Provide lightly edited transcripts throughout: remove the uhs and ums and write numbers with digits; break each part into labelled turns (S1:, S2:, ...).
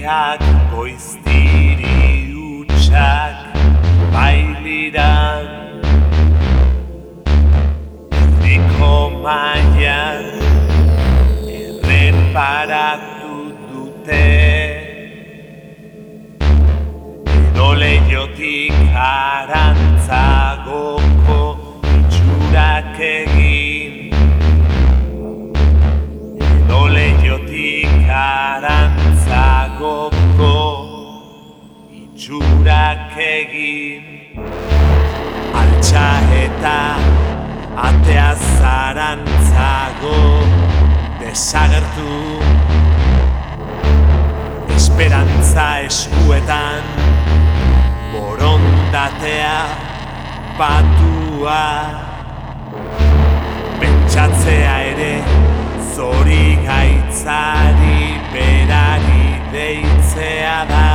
S1: Biak goiztiri utxak bailiran erdiko mailan erreparatu dute edo leiotik arantzagoko itxurak egin edo leiotik arantzagoko itxurak egin altxa eta atea zarantzago desagertu esperantza eskuetan borondatea batua pentsatzea ere zori gaitzari berari deitzea da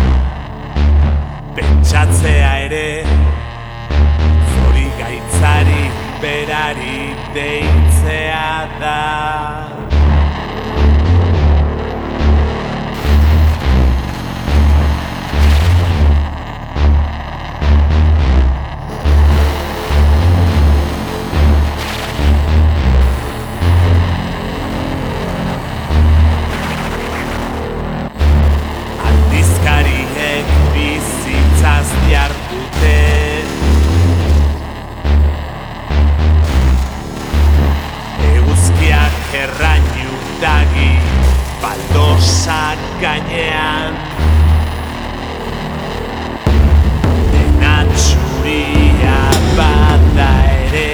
S1: pentsatzea ere zori gaitzari berari deitzea da aldizkariek bizitzaz diardute eguzkiak errainu dagi baldosak gainean dena txuria bada ere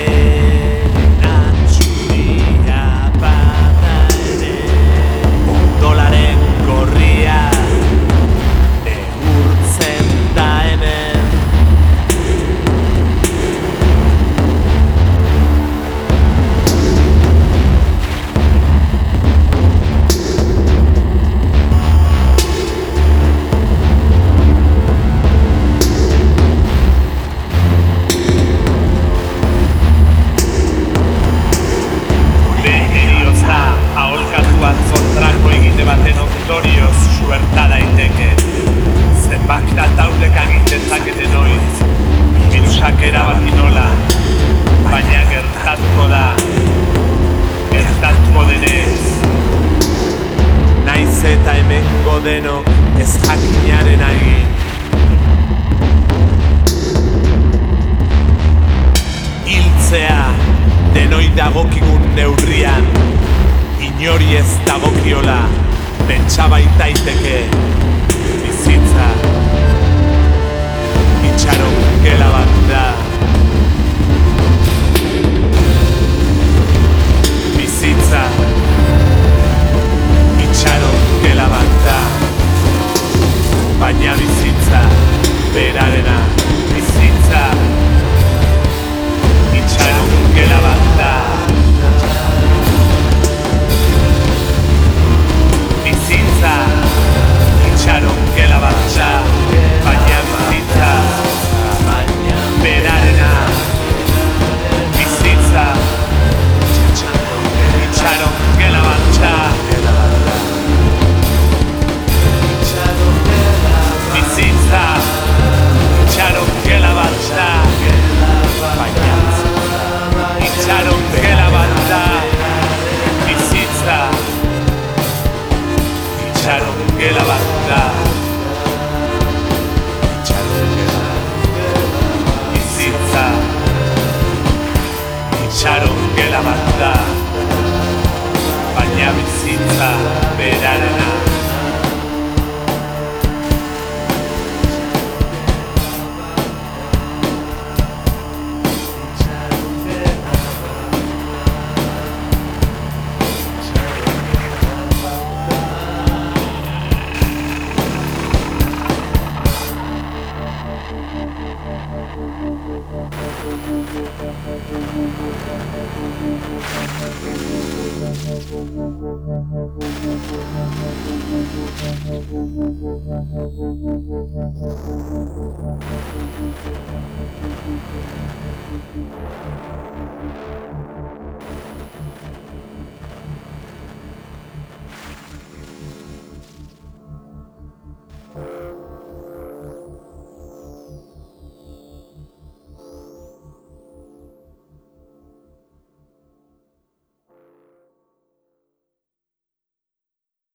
S1: ondolaren gorria neurtzen da hemen kontrako egite baten ondorioz suerta daiteke zenbak dataudek agiten zaketen oiz birusak erabaki nola baina gertatuko da gertatuko denez naiz eta hemengo denok ez jakinaren agin hiltzea denoi dagokigun neurrian inori ez dagokiola pentsa baitaiteke bizitza itxaron gela bat da bizitza itxaron gela bat da baina bizitza berarena bizitza itxaron gela bat da bizitza itxaron gela bat da baina bizitza berarena bizitza itxaron gela bat da bizitza itxaron gela bat da baina itxaron gela bat da bizitza itxaron gela bat da bizitza itxaron gela bat da baina bizitza berarena